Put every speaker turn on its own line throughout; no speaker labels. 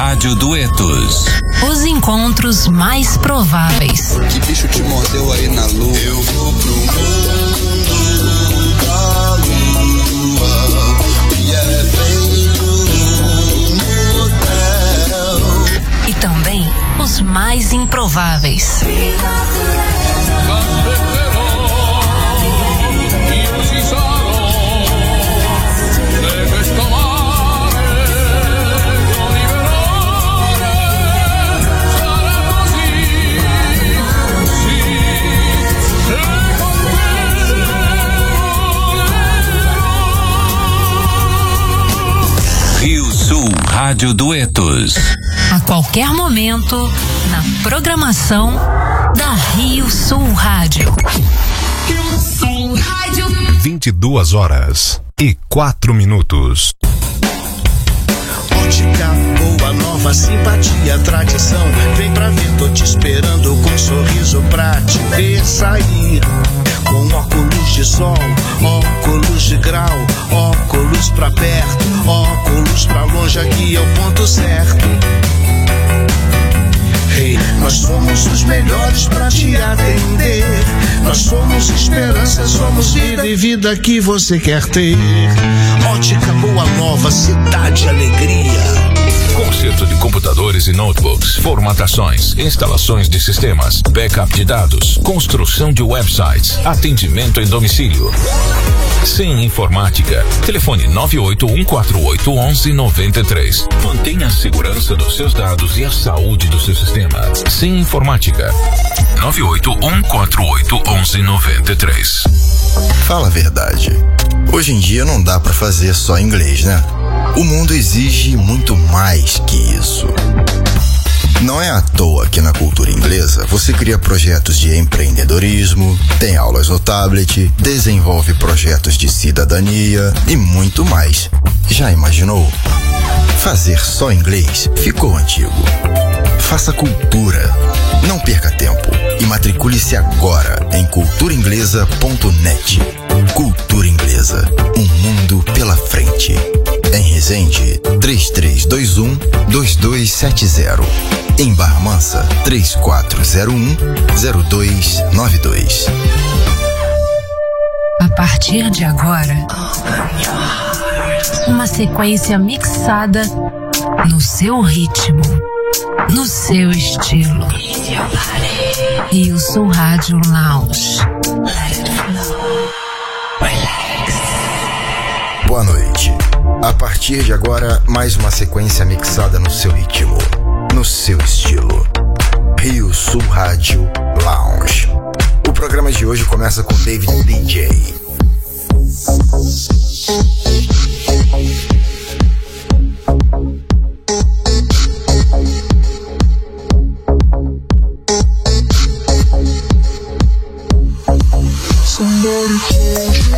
Rádio Duetos.
Os encontros mais prováveis.
Que bicho te mordeu aí na lua? Eu vou pro mundo da lua, e é bem no motel.
E também os mais improváveis.
Rio Sul Rádio Duetos.
A qualquer momento, na programação da Rio Sul Rádio. Rio Sul Rádio.
22h04.
Ótica boa, nova simpatia, tradição. Vem pra ver, tô te esperando com um sorriso pra te ver sair. Com óculos de sol, óculos de grau, óculos pra perto, óculos pra longe, aqui é o ponto certo. Hey, nós somos os melhores pra te atender. Nós somos esperança, somos vida e vida que você quer ter. Ótica Boa Nova, cidade alegria.
Conserto de computadores e notebooks, formatações, instalações de sistemas, backup de dados, construção de websites, atendimento em domicílio. Sem informática. Telefone 981481193. Mantenha a segurança dos seus dados e a saúde do seu sistema. Sem informática. 981481193.
Fala a verdade. Hoje em dia não dá pra fazer só inglês, né? O mundo exige muito mais que isso. Não é à toa que na cultura inglesa você cria projetos de empreendedorismo, tem aulas no tablet, desenvolve projetos de cidadania e muito mais. Já imaginou? Fazer só inglês ficou antigo. Faça cultura. Não perca tempo e matricule-se agora em culturainglesa.net. Cultura Inglesa, um mundo pela frente. Em Resende, 3321-2270. Em Barra Mansa, 3401-0292.
A partir de agora, uma sequência mixada no seu ritmo, no seu estilo. Rio Sul Rádio Lounge.
Boa noite. A partir de agora, mais uma sequência mixada no seu ritmo, no seu estilo. Rio Sul Rádio Lounge. O programa de hoje começa com David DJ.
Somebody told you.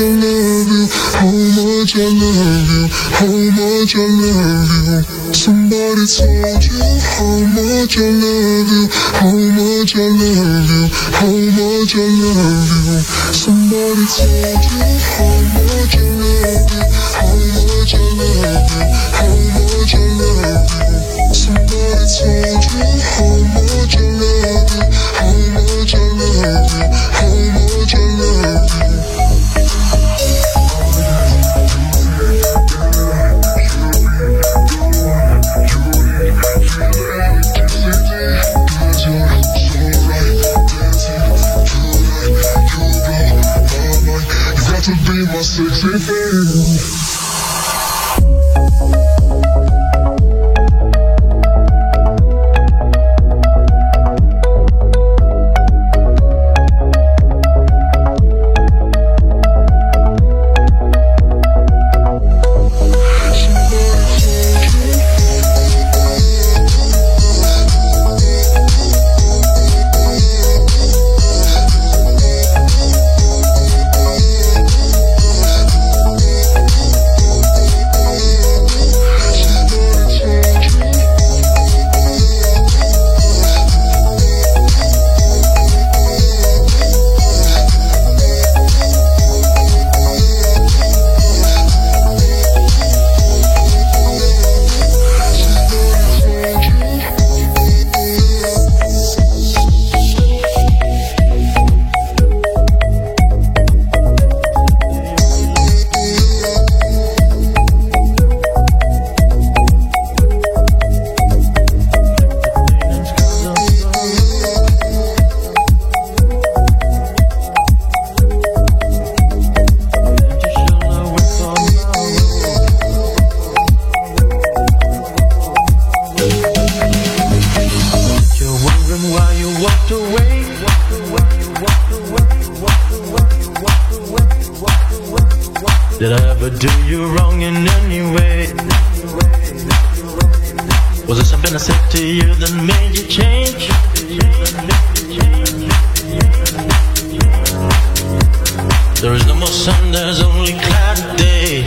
I love you, how much I love you, how much I love you. Somebody told you how much I love you, how much I love you, how much I love you. Somebody told you how much I love you, how much I love you, how much I love you. Somebody told you how much I love you, how much I love you, how much I love you. To be my sexy thing.
Did I ever do you wrong in any way? Was it something I said to you that made you change? There is no more sun, there's only cloudy days.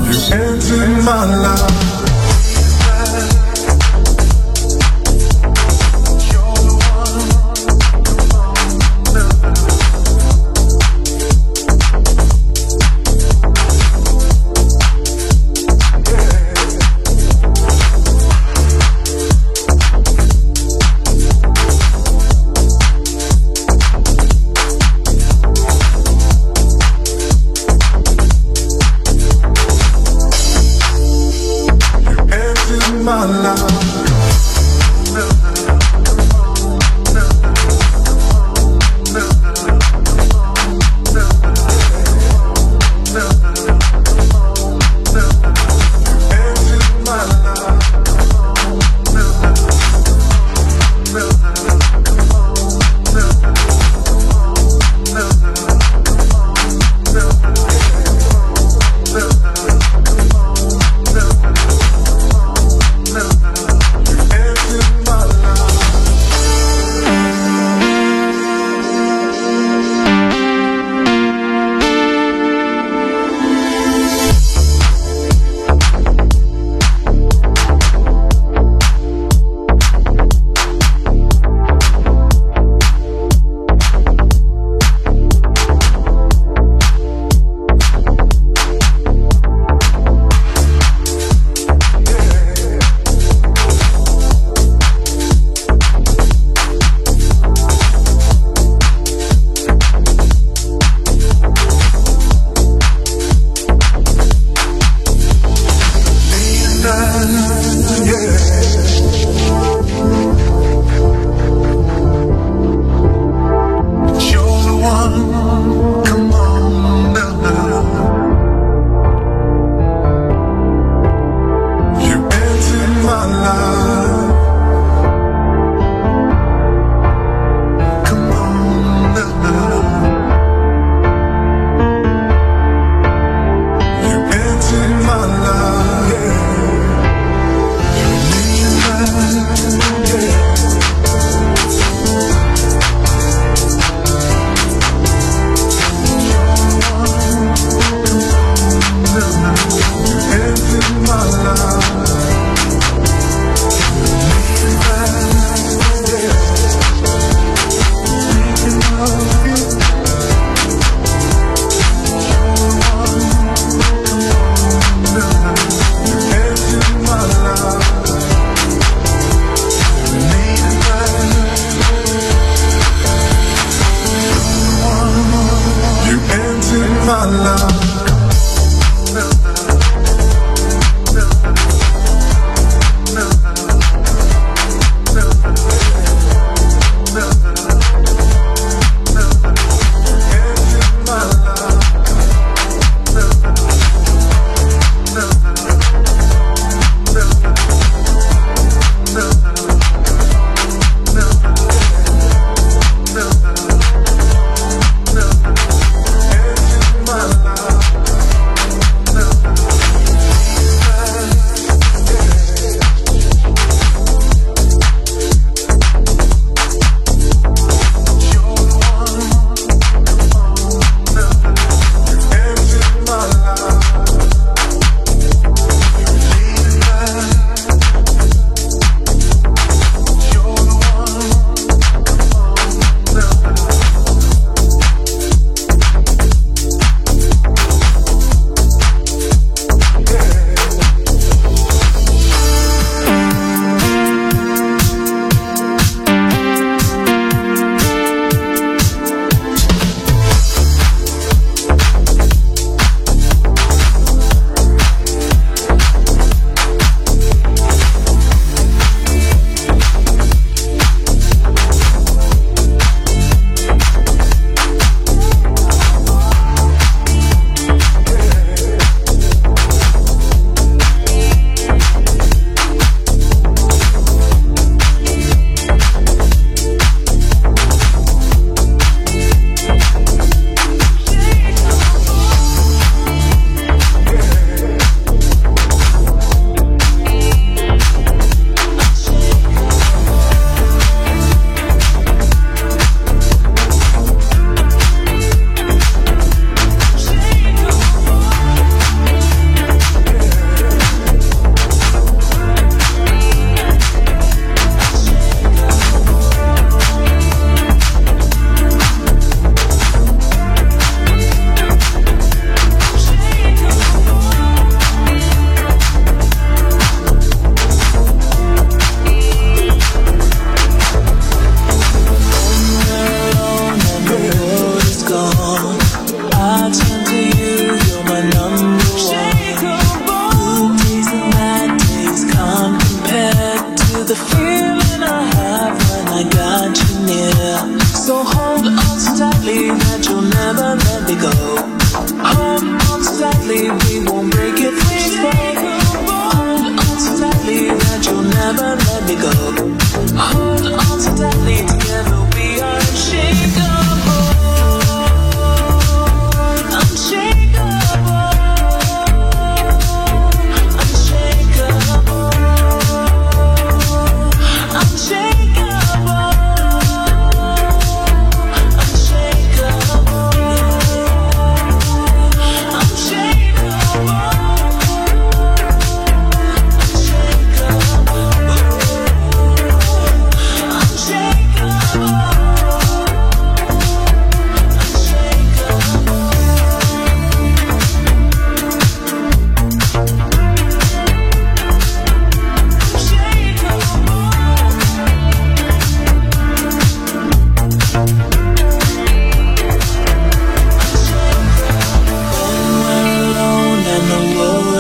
entered my life.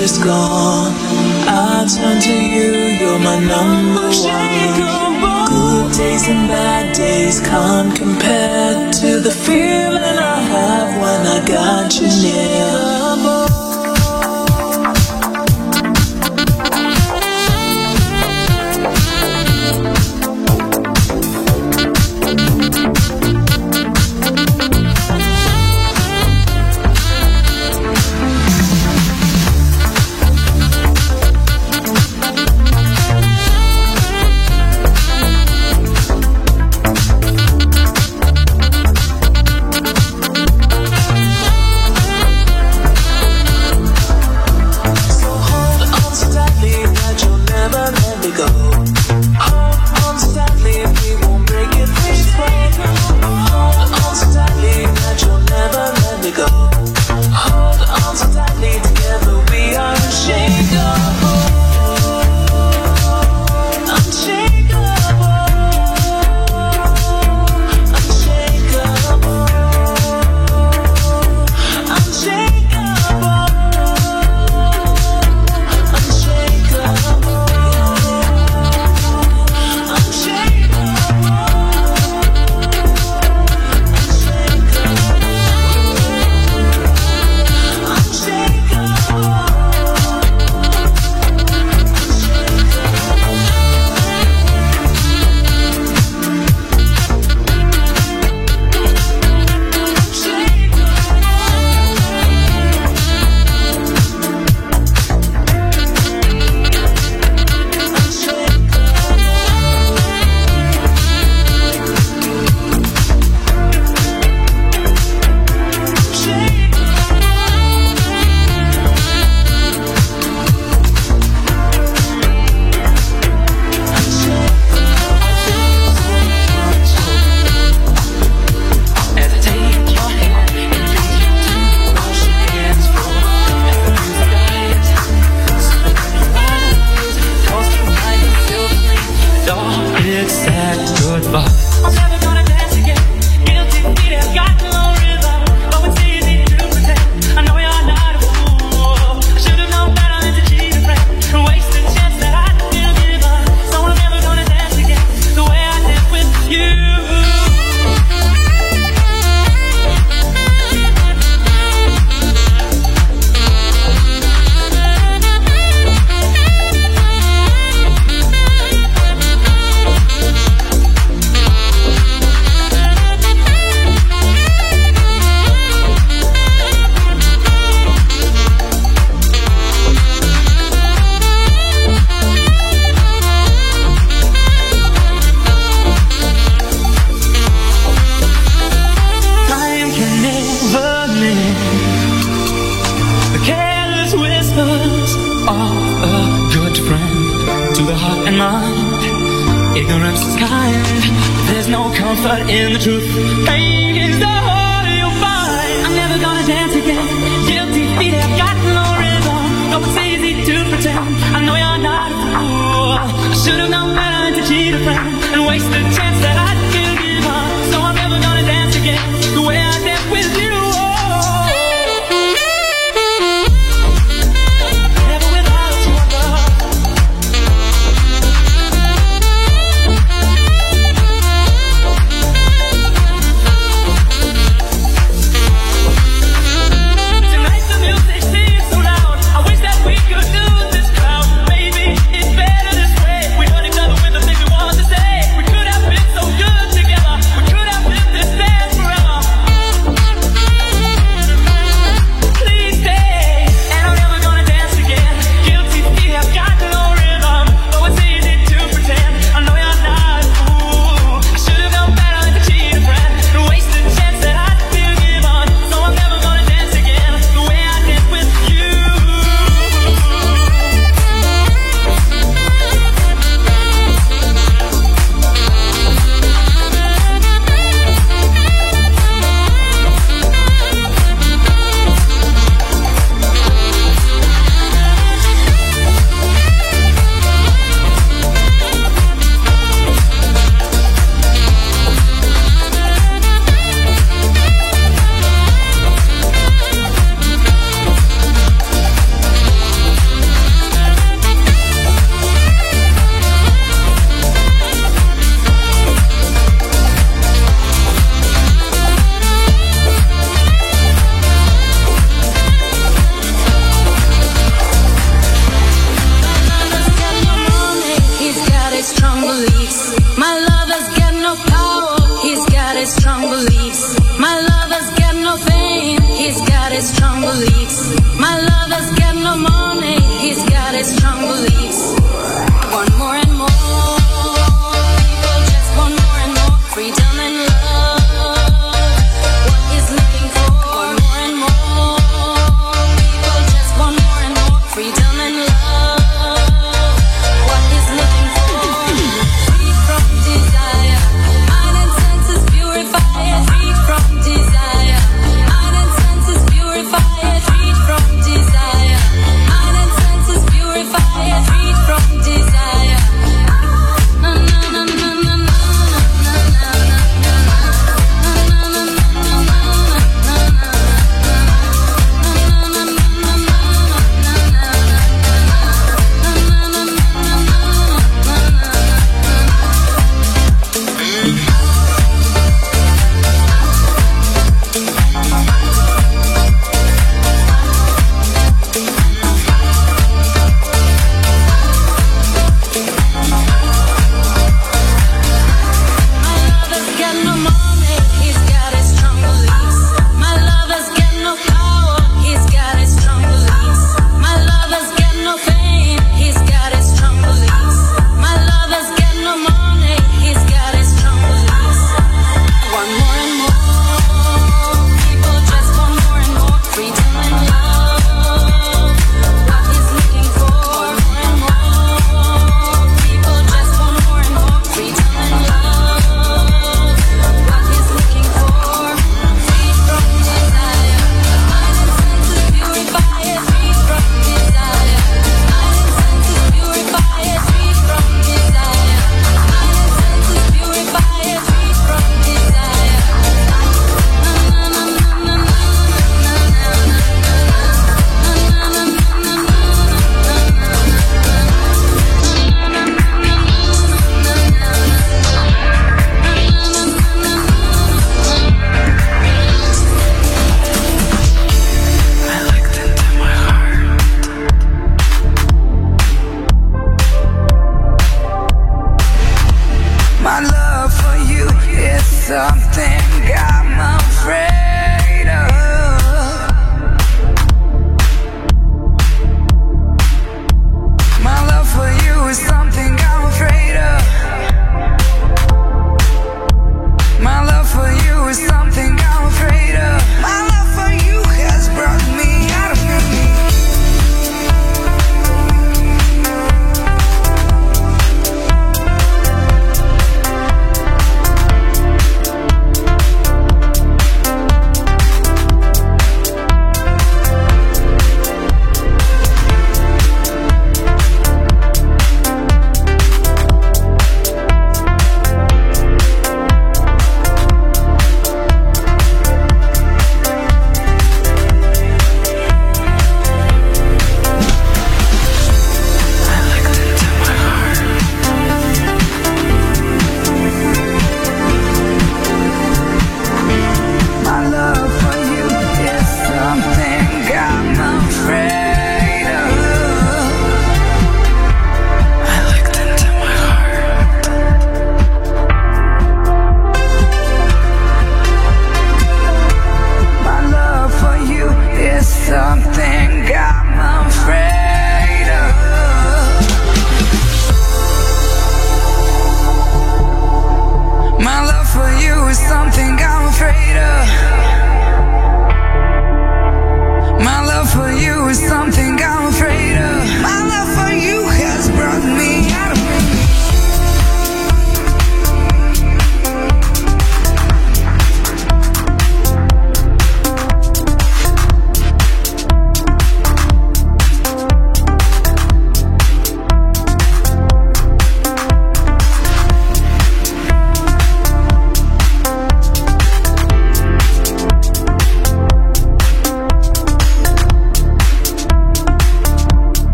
but it's gone. I turn to you, you're my number one. Good days and bad days can't compare to the feeling I have when I got you near.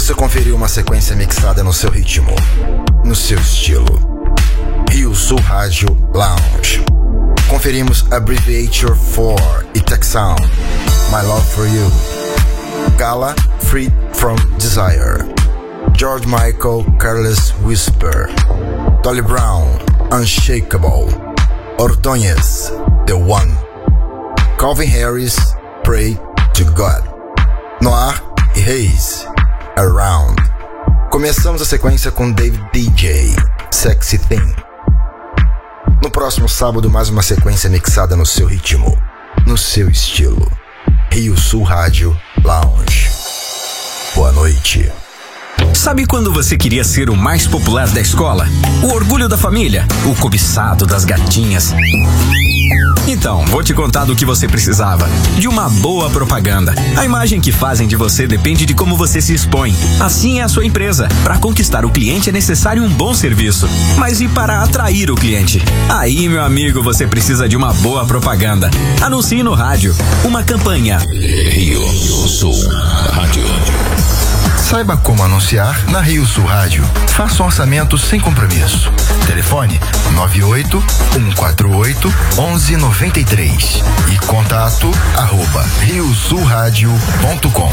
você conferiu uma sequência mixada no seu ritmo, no seu estilo. Rio Sul Rádio Lounge. Conferimos Abbreviature 4 e Tech Sound, My Love For You. Gala, Free From Desire. George Michael, Careless Whisper. Dolly Brown, Unshakable. Ordóñez, The One. Calvin Harris, Pray to God. Noir e Hayes, Around. Começamos a sequência com David DJ, Sexy Thing. No próximo sábado, mais uma sequência mixada no seu ritmo, no seu estilo. Rio Sul Rádio Lounge. Boa noite.
Sabe quando você queria ser o mais popular da escola? O orgulho da família? O cobiçado das gatinhas? Então, vou te contar do que você precisava. De uma boa propaganda. A imagem que fazem de você depende de como você se expõe. Assim é a sua empresa. Para conquistar o cliente é necessário um bom serviço. Mas e para atrair o cliente? Aí, meu amigo, você precisa de uma boa propaganda. Anuncie no rádio. Uma campanha.
Rio Sul Rádio.
Saiba como anunciar na Rio Sul Rádio. Faça um orçamento sem compromisso. Telefone 98-148-1193 e contato @riosulradio.com.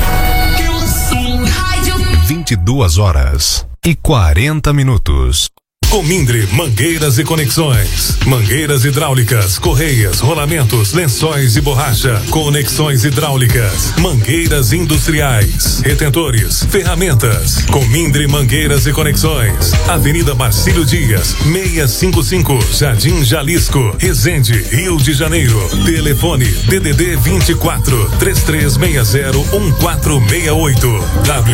22h40. Comindre Mangueiras e Conexões. Mangueiras hidráulicas, correias, rolamentos, lençóis e borracha. Conexões hidráulicas. Mangueiras industriais. Retentores. Ferramentas. Comindre Mangueiras e Conexões. Avenida Marcílio Dias, 655, Jardim Jalisco, Resende, Rio de Janeiro. Telefone DDD 24 3360 1468.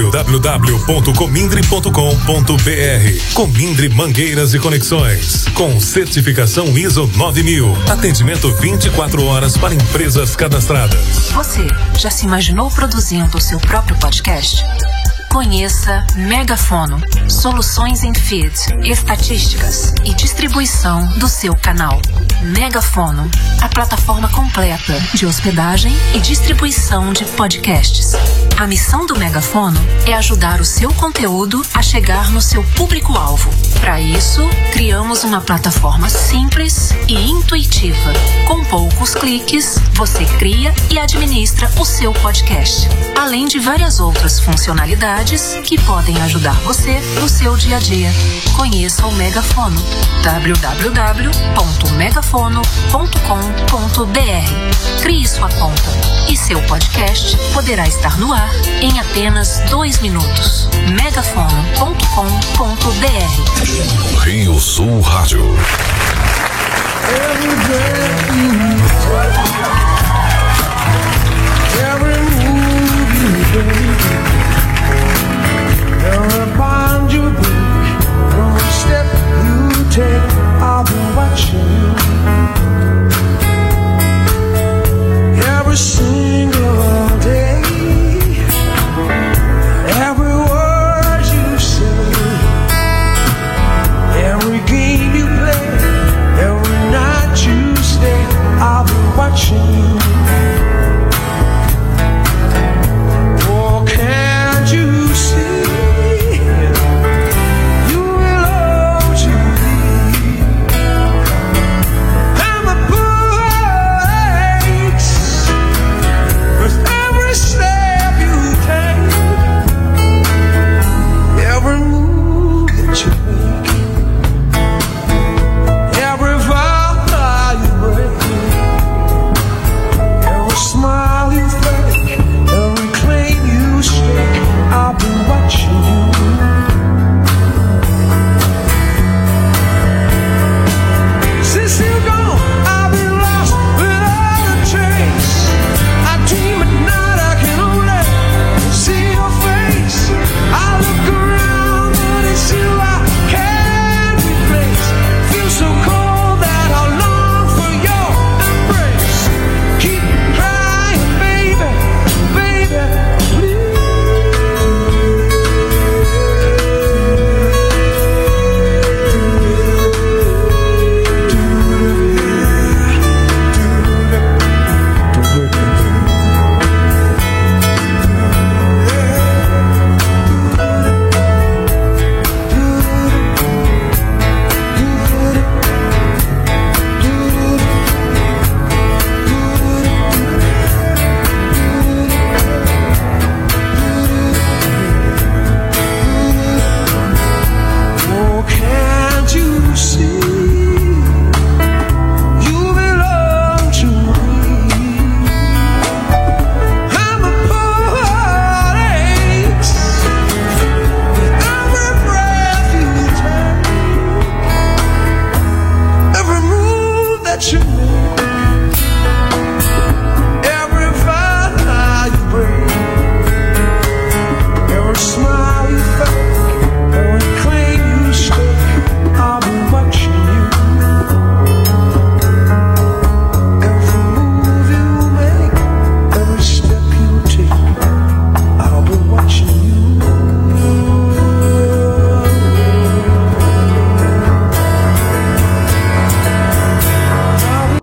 www.comindre.com.br. Comindre Mangueiras e Conexões, com certificação ISO 9000. Atendimento 24 horas para empresas cadastradas.
Você já se imaginou produzindo o seu próprio podcast? Conheça Megafono, soluções em feed, estatísticas e distribuição do seu canal. Megafono, a plataforma completa de hospedagem e distribuição de podcasts. A missão do Megafono é ajudar o seu conteúdo a chegar no seu público-alvo. Para isso, criamos uma plataforma simples e intuitiva. Com poucos cliques, você cria e administra o seu podcast, além de várias outras funcionalidades que podem ajudar você no seu dia a dia. Conheça o Megafono. www.megafono.com.br. Crie sua conta e seu podcast poderá estar no ar em apenas 2 minutos. megafono.com.br.
Rio Sul Rádio.